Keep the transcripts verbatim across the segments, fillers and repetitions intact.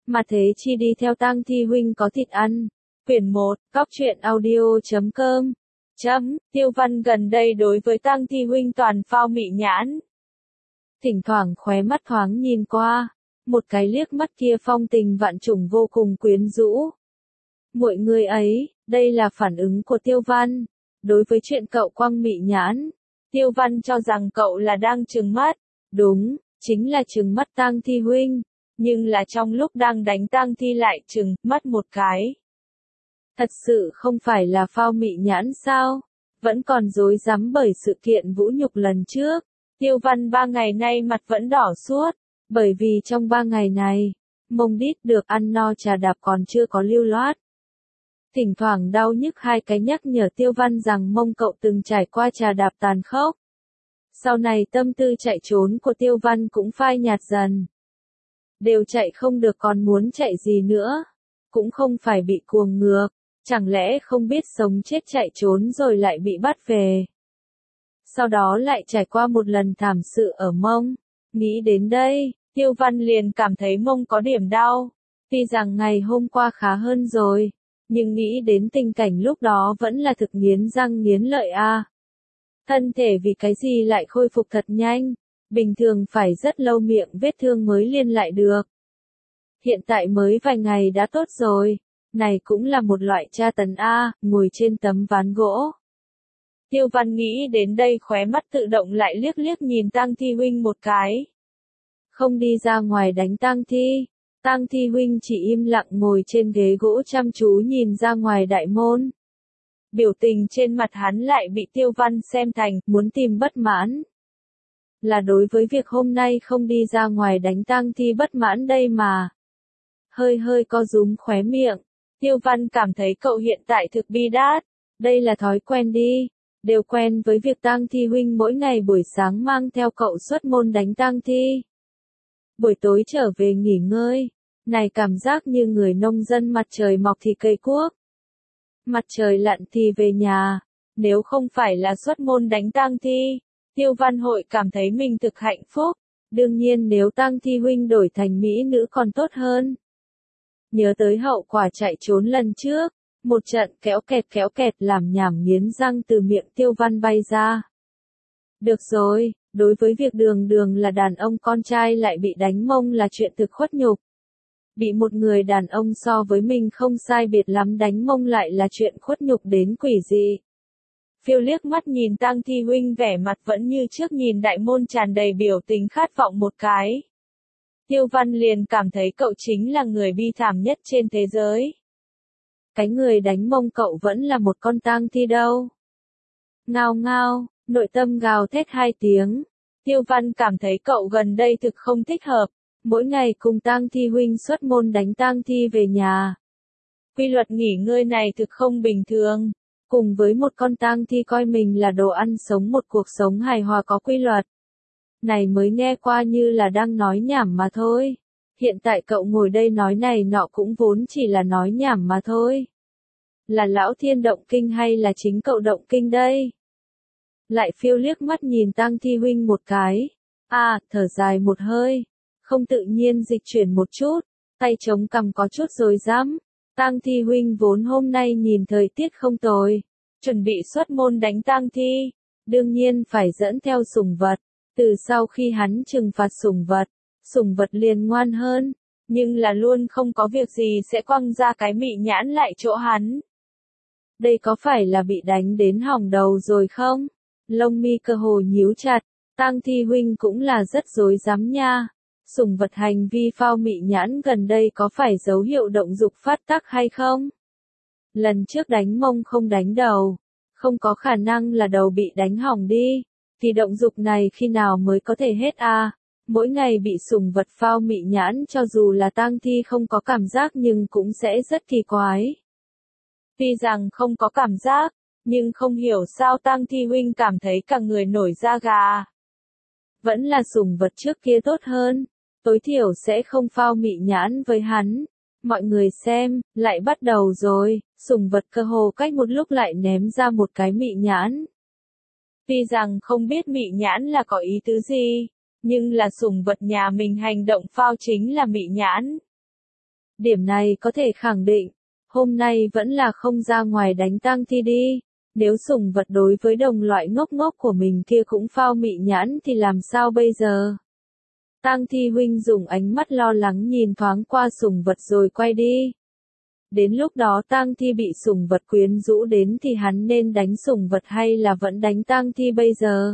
mà thế chi đi theo tang thi huynh có thịt ăn. Quyển một, cóc truyện audio chấm com. Chấm, Tiêu Văn gần đây đối với tang thi huynh toàn phao mị nhãn. Thỉnh thoảng khóe mắt thoáng nhìn qua, một cái liếc mắt kia phong tình vạn trùng vô cùng quyến rũ. Mọi người ấy, đây là phản ứng của Tiêu Văn. Đối với chuyện cậu quăng mị nhãn, Tiêu Văn cho rằng cậu là đang trừng mắt. Đúng, chính là trừng mắt tang thi huynh, nhưng là trong lúc đang đánh tang thi lại trừng mắt một cái. Thật sự không phải là phao mị nhãn sao? Vẫn còn rối rắm bởi sự kiện vũ nhục lần trước. Tiêu Văn ba ngày nay mặt vẫn đỏ suốt, bởi vì trong ba ngày này, mông đít được ăn no trà đạp còn chưa có lưu loát. Thỉnh thoảng đau nhức hai cái nhắc nhở Tiêu Văn rằng mông cậu từng trải qua trà đạp tàn khốc. Sau này tâm tư chạy trốn của Tiêu Văn cũng phai nhạt dần. Đều chạy không được còn muốn chạy gì nữa. Cũng không phải bị cuồng ngược, chẳng lẽ không biết sống chết chạy trốn rồi lại bị bắt về. Sau đó lại trải qua một lần thảm sự ở mông. Nghĩ đến đây, Tiêu Văn liền cảm thấy mông có điểm đau. Tuy rằng ngày hôm qua khá hơn rồi, nhưng nghĩ đến tình cảnh lúc đó vẫn là thực nghiến răng nghiến lợi a. À. Thân thể vì cái gì lại khôi phục thật nhanh, bình thường phải rất lâu miệng vết thương mới liên lại được. Hiện tại mới vài ngày đã tốt rồi, này cũng là một loại tra tấn a, à, ngồi trên tấm ván gỗ. Tiêu Văn nghĩ đến đây khóe mắt tự động lại liếc liếc nhìn tang thi huynh một cái. Không đi ra ngoài đánh tang thi, tang thi huynh chỉ im lặng ngồi trên ghế gỗ chăm chú nhìn ra ngoài đại môn. Biểu tình trên mặt hắn lại bị Tiêu Văn xem thành muốn tìm bất mãn. Là đối với việc hôm nay không đi ra ngoài đánh tang thi bất mãn đây mà. Hơi hơi co rúm khóe miệng, Tiêu Văn cảm thấy cậu hiện tại thực bi đát, đây là thói quen đi, đều quen với việc tang thi huynh mỗi ngày buổi sáng mang theo cậu xuất môn đánh tang thi. Buổi tối trở về nghỉ ngơi, này cảm giác như người nông dân mặt trời mọc thì cây cuốc. Mặt trời lặn thì về nhà, nếu không phải là xuất môn đánh tang thi, Tiêu Văn hội cảm thấy mình thực hạnh phúc, đương nhiên nếu tang thi huynh đổi thành mỹ nữ còn tốt hơn. Nhớ tới hậu quả chạy trốn lần trước, một trận kéo kẹt kéo kẹt làm nhảm nghiến răng từ miệng Tiêu Văn bay ra. Được rồi, đối với việc đường đường là đàn ông con trai lại bị đánh mông là chuyện thực khuất nhục. Bị một người đàn ông so với mình không sai biệt lắm đánh mông lại là chuyện khuất nhục đến quỷ dị. Phiêu liếc mắt nhìn tang thi huynh vẻ mặt vẫn như trước nhìn đại môn tràn đầy biểu tình khát vọng một cái. Tiêu Văn liền cảm thấy cậu chính là người bi thảm nhất trên thế giới. Cái người đánh mông cậu vẫn là một con tang thi đâu. Ngao ngao, nội tâm gào thét hai tiếng. Tiêu Văn cảm thấy cậu gần đây thực không thích hợp. Mỗi ngày cùng tang thi huynh xuất môn đánh tang thi về nhà. Quy luật nghỉ ngơi này thực không bình thường. Cùng với một con tang thi coi mình là đồ ăn sống một cuộc sống hài hòa có quy luật. Này mới nghe qua như là đang nói nhảm mà thôi. Hiện tại cậu ngồi đây nói này nọ cũng vốn chỉ là nói nhảm mà thôi. Là lão thiên động kinh hay là chính cậu động kinh đây? Lại phiêu liếc mắt nhìn tang thi huynh một cái. À, thở dài một hơi. Không tự nhiên dịch chuyển một chút, tay chống cằm có chút rồi dám. Tang thi huynh vốn hôm nay nhìn thời tiết không tồi, chuẩn bị xuất môn đánh tang thi, đương nhiên phải dẫn theo sủng vật. Từ sau khi hắn trừng phạt sủng vật, sủng vật liền ngoan hơn, nhưng là luôn không có việc gì sẽ quăng ra cái mị nhãn lại chỗ hắn. Đây có phải là bị đánh đến hỏng đầu rồi không? Lông mi cơ hồ nhíu chặt, tang thi huynh cũng là rất rối rắm nha. Sủng vật hành vi phao mị nhãn gần đây có phải dấu hiệu động dục phát tác hay không? Lần trước đánh mông không đánh đầu, không có khả năng là đầu bị đánh hỏng đi, thì động dục này khi nào mới có thể hết à? Mỗi ngày bị sủng vật phao mị nhãn cho dù là tang thi không có cảm giác nhưng cũng sẽ rất kỳ quái. Tuy rằng không có cảm giác, nhưng không hiểu sao tang thi huynh cảm thấy cả người nổi da gà. Vẫn là sủng vật trước kia tốt hơn. Tối thiểu sẽ không phao mị nhãn với hắn. Mọi người xem, lại bắt đầu rồi, sủng vật cơ hồ cách một lúc lại ném ra một cái mị nhãn. Tuy rằng không biết mị nhãn là có ý tứ gì, nhưng là sủng vật nhà mình hành động phao chính là mị nhãn. Điểm này có thể khẳng định, hôm nay vẫn là không ra ngoài đánh tang thi đi. Nếu sủng vật đối với đồng loại ngốc ngốc của mình kia cũng phao mị nhãn thì làm sao bây giờ? Tang thi huynh dùng ánh mắt lo lắng nhìn thoáng qua sủng vật rồi quay đi. Đến lúc đó tang thi bị sủng vật quyến rũ đến thì hắn nên đánh sủng vật hay là vẫn đánh tang thi bây giờ?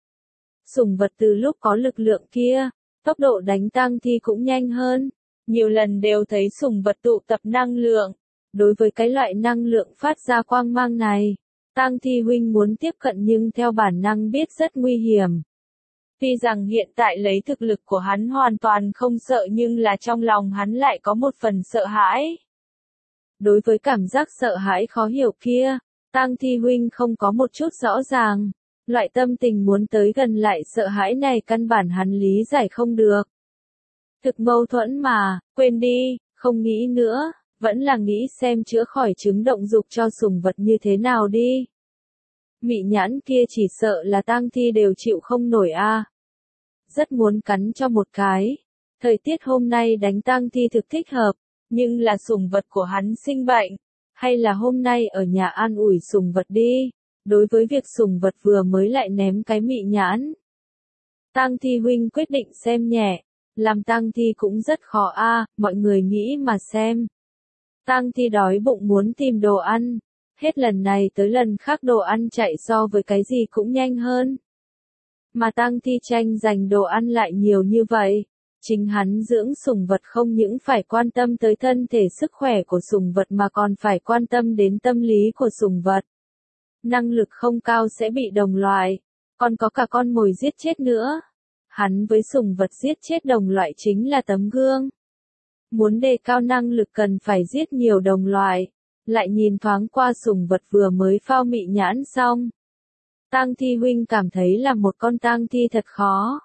Sủng vật từ lúc có lực lượng kia, tốc độ đánh tang thi cũng nhanh hơn. Nhiều lần đều thấy sủng vật tụ tập năng lượng. Đối với cái loại năng lượng phát ra quang mang này, tang thi huynh muốn tiếp cận nhưng theo bản năng biết rất nguy hiểm. Tuy rằng hiện tại lấy thực lực của hắn hoàn toàn không sợ nhưng là trong lòng hắn lại có một phần sợ hãi. Đối với cảm giác sợ hãi khó hiểu kia, tang thi huynh không có một chút rõ ràng. Loại tâm tình muốn tới gần lại sợ hãi này căn bản hắn lý giải không được. Thực mâu thuẫn mà, quên đi, không nghĩ nữa, vẫn là nghĩ xem chữa khỏi chứng động dục cho sủng vật như thế nào đi. Mị nhãn kia chỉ sợ là tang thi đều chịu không nổi a. À. Rất muốn cắn cho một cái. Thời tiết hôm nay đánh tang thi thực thích hợp, nhưng là sủng vật của hắn sinh bệnh, hay là hôm nay ở nhà an ủi sủng vật đi. Đối với việc sủng vật vừa mới lại ném cái mị nhãn, tang thi huynh quyết định xem nhẹ. Làm tang thi cũng rất khó a, à, mọi người nghĩ mà xem. Tang thi đói bụng muốn tìm đồ ăn, hết lần này tới lần khác đồ ăn chạy so với cái gì cũng nhanh hơn. Mà tang thi tranh giành đồ ăn lại nhiều như vậy, chính hắn dưỡng sủng vật không những phải quan tâm tới thân thể sức khỏe của sủng vật mà còn phải quan tâm đến tâm lý của sủng vật. Năng lực không cao sẽ bị đồng loại, còn có cả con mồi giết chết nữa. Hắn với sủng vật giết chết đồng loại chính là tấm gương. Muốn đề cao năng lực cần phải giết nhiều đồng loại. Lại nhìn thoáng qua sủng vật vừa mới phao mị nhãn xong. Tang thi huynh cảm thấy là một con tang thi thật khó.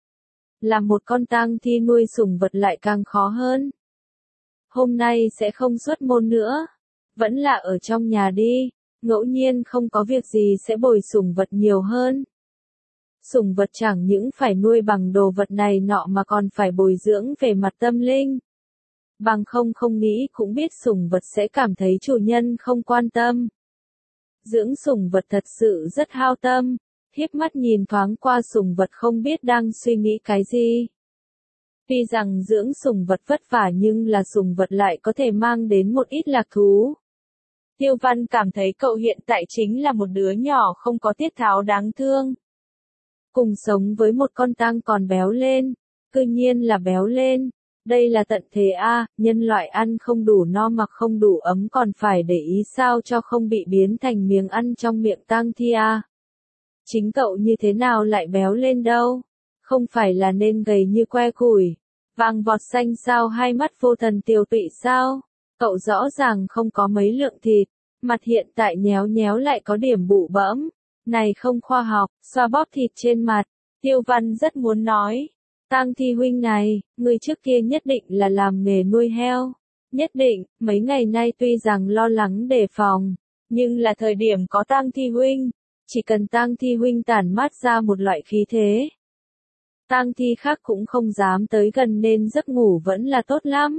Làm một con tang thi nuôi sủng vật lại càng khó hơn. Hôm nay sẽ không xuất môn nữa. Vẫn là ở trong nhà đi. Ngẫu nhiên không có việc gì sẽ bồi sủng vật nhiều hơn. Sủng vật chẳng những phải nuôi bằng đồ vật này nọ mà còn phải bồi dưỡng về mặt tâm linh. Bằng không không nghĩ cũng biết sủng vật sẽ cảm thấy chủ nhân không quan tâm. Dưỡng sủng vật thật sự rất hao tâm. Hiếp mắt nhìn thoáng qua sủng vật không biết đang suy nghĩ cái gì. Tuy rằng dưỡng sủng vật vất vả nhưng là sủng vật lại có thể mang đến một ít lạc thú. Tiêu Văn cảm thấy cậu hiện tại chính là một đứa nhỏ không có tiết tháo đáng thương. Cùng sống với một con tang còn béo lên, cư nhiên là béo lên. Đây là tận thế a, à, nhân loại ăn không đủ no mặc không đủ ấm còn phải để ý sao cho không bị biến thành miếng ăn trong miệng tang thi a. À. Chính cậu như thế nào lại béo lên đâu? Không phải là nên gầy như que củi, vàng vọt xanh sao hai mắt vô thần tiều tụy sao? Cậu rõ ràng không có mấy lượng thịt, mặt hiện tại nhéo nhéo lại có điểm bụ bẫm. Này không khoa học, xoa bóp thịt trên mặt. Tiêu Văn rất muốn nói. Tang thi huynh này, người trước kia nhất định là làm nghề nuôi heo. Nhất định, mấy ngày nay tuy rằng lo lắng đề phòng, nhưng là thời điểm có tang thi huynh. Chỉ cần tang thi huynh tản mát ra một loại khí thế. Tang thi khác cũng không dám tới gần nên giấc ngủ vẫn là tốt lắm.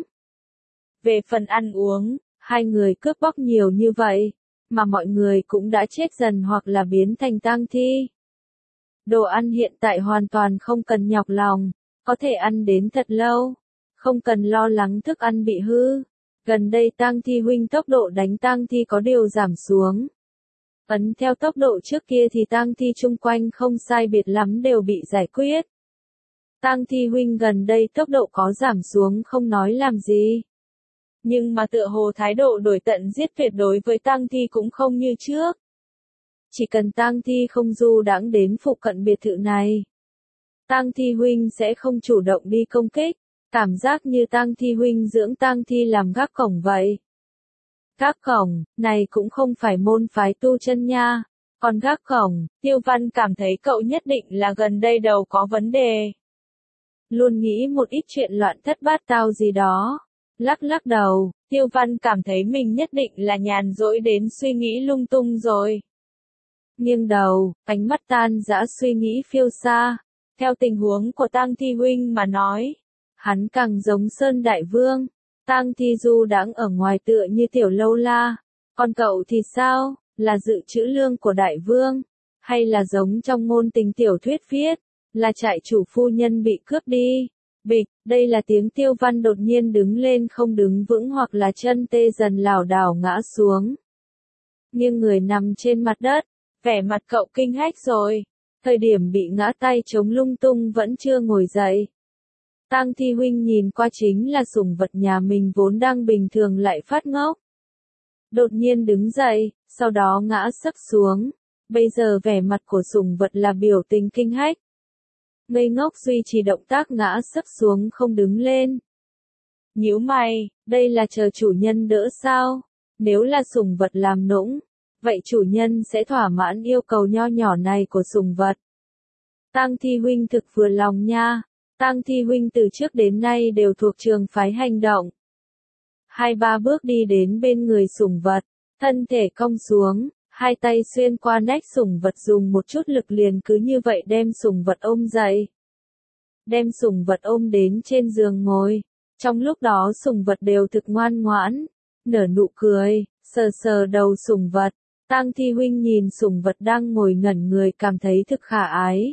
Về phần ăn uống, hai người cướp bóc nhiều như vậy, mà mọi người cũng đã chết dần hoặc là biến thành tang thi. Đồ ăn hiện tại hoàn toàn không cần nhọc lòng, có thể ăn đến thật lâu, không cần lo lắng thức ăn bị hư. Gần đây tang thi huynh tốc độ đánh tang thi có điều giảm xuống. Ấn theo tốc độ trước kia thì tang thi chung quanh không sai biệt lắm đều bị giải quyết. Tang thi huynh gần đây tốc độ có giảm xuống không nói làm gì. Nhưng mà tựa hồ thái độ đổi tận giết tuyệt đối với tang thi cũng không như trước. Chỉ cần tang thi không du đãng đến phụ cận biệt thự này, tang thi huynh sẽ không chủ động đi công kích, cảm giác như tang thi huynh dưỡng tang thi làm gác cổng vậy. Gác cổng, này cũng không phải môn phái tu chân nha, còn gác cổng, Tiêu Văn cảm thấy cậu nhất định là gần đây đầu có vấn đề. Luôn nghĩ một ít chuyện loạn thất bát tao gì đó. Lắc lắc đầu, Tiêu Văn cảm thấy mình nhất định là nhàn rỗi đến suy nghĩ lung tung rồi. Nghiêng đầu, ánh mắt tan dã suy nghĩ phiêu xa. Theo tình huống của tang thi huynh mà nói, hắn càng giống Sơn Đại Vương. Tang Thi du đãng ở ngoài tựa như tiểu lâu la. Còn cậu thì sao, là dự trữ lương của đại vương? Hay là giống trong ngôn tình tiểu thuyết viết, là trại chủ phu nhân bị cướp đi? Bịch, đây là tiếng Tiêu Văn đột nhiên đứng lên không đứng vững hoặc là chân tê dần lảo đảo ngã xuống. Nhưng người nằm trên mặt đất, vẻ mặt cậu kinh hách rồi. Thời điểm bị ngã tay chống lung tung vẫn chưa ngồi dậy. Tang Thi huynh nhìn qua chính là sủng vật nhà mình vốn đang bình thường lại phát ngốc. Đột nhiên đứng dậy, sau đó ngã sấp xuống. Bây giờ vẻ mặt của sủng vật là biểu tình kinh hách. Ngây ngốc duy trì động tác ngã sấp xuống không đứng lên. Nhíu mày, đây là chờ chủ nhân đỡ sao? Nếu là sủng vật làm nũng, vậy chủ nhân sẽ thỏa mãn yêu cầu nho nhỏ này của sủng vật. Tang Thi huynh thực vừa lòng nha. Tang Thi huynh từ trước đến nay đều thuộc trường phái hành động. Hai ba bước đi đến bên người sủng vật, thân thể cong xuống, hai tay xuyên qua nách sủng vật dùng một chút lực liền cứ như vậy đem sủng vật ôm dậy. Đem sủng vật ôm đến trên giường ngồi. Trong lúc đó sủng vật đều thực ngoan ngoãn, nở nụ cười, sờ sờ đầu sủng vật. Tang Thi huynh nhìn sủng vật đang ngồi ngẩn người cảm thấy thực khả ái.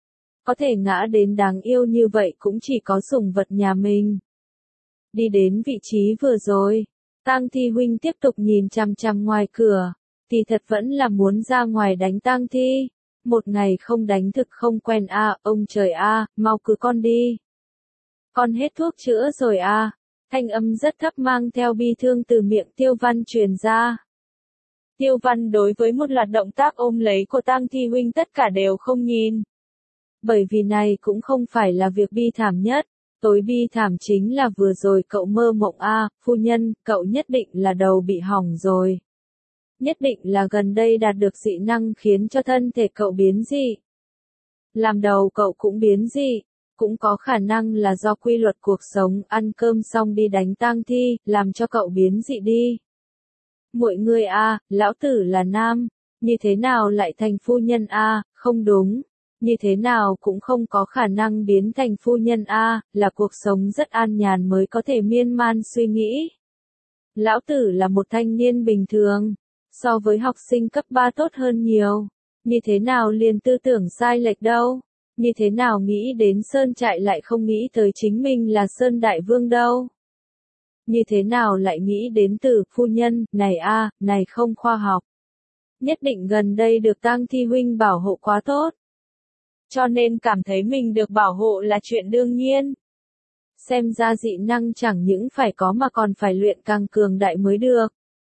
Có thể ngã đến đáng yêu như vậy cũng chỉ có sủng vật nhà mình. Đi đến vị trí vừa rồi, Tang Thi huynh tiếp tục nhìn chằm chằm ngoài cửa, thì thật vẫn là muốn ra ngoài đánh Tang Thi. Một ngày không đánh thực không quen a, à, ông trời a, à, mau cứ con đi. Con hết thuốc chữa rồi a. À. Thanh âm rất thấp mang theo bi thương từ miệng Tiêu Văn truyền ra. Tiêu Văn đối với một loạt động tác ôm lấy của Tang Thi huynh tất cả đều không nhìn. Bởi vì này cũng không phải là việc bi thảm nhất, tối bi thảm chính là vừa rồi cậu mơ mộng a, à, phu nhân, cậu nhất định là đầu bị hỏng rồi. Nhất định là gần đây đạt được dị năng khiến cho thân thể cậu biến dị. Làm đầu cậu cũng biến dị, cũng có khả năng là do quy luật cuộc sống ăn cơm xong đi đánh tang thi, làm cho cậu biến dị đi. Mọi người a, à, lão tử là nam, như thế nào lại thành phu nhân a, à, không đúng. Như thế nào cũng không có khả năng biến thành phu nhân a, à, là cuộc sống rất an nhàn mới có thể miên man suy nghĩ. Lão tử là một thanh niên bình thường, so với học sinh cấp ba tốt hơn nhiều. Như thế nào liền tư tưởng sai lệch đâu? Như thế nào nghĩ đến Sơn Trại lại không nghĩ tới chính mình là Sơn Đại Vương đâu? Như thế nào lại nghĩ đến từ phu nhân, này a, à, này không khoa học. Nhất định gần đây được Tang Thi huynh bảo hộ quá tốt. Cho nên cảm thấy mình được bảo hộ là chuyện đương nhiên. Xem ra dị năng chẳng những phải có mà còn phải luyện càng cường đại mới được.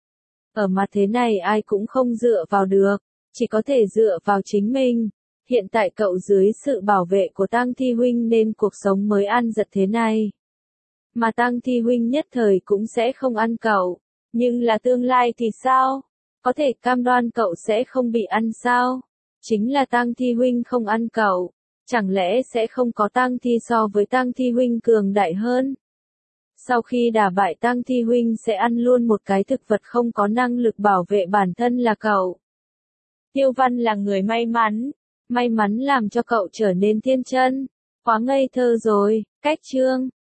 Ở mặt thế này ai cũng không dựa vào được, chỉ có thể dựa vào chính mình. Hiện tại cậu dưới sự bảo vệ của Tang Thi huynh nên cuộc sống mới an giật thế này. Mà Tang Thi huynh nhất thời cũng sẽ không ăn cậu. Nhưng là tương lai thì sao? Có thể cam đoan cậu sẽ không bị ăn sao? Chính là Tang Thi huynh không ăn cậu, chẳng lẽ sẽ không có Tang Thi so với Tang Thi huynh cường đại hơn? Sau khi đả bại Tang Thi huynh sẽ ăn luôn một cái thực vật không có năng lực bảo vệ bản thân là cậu. Tiêu Văn là người may mắn, may mắn làm cho cậu trở nên thiên chân, quá ngây thơ rồi. Cách chương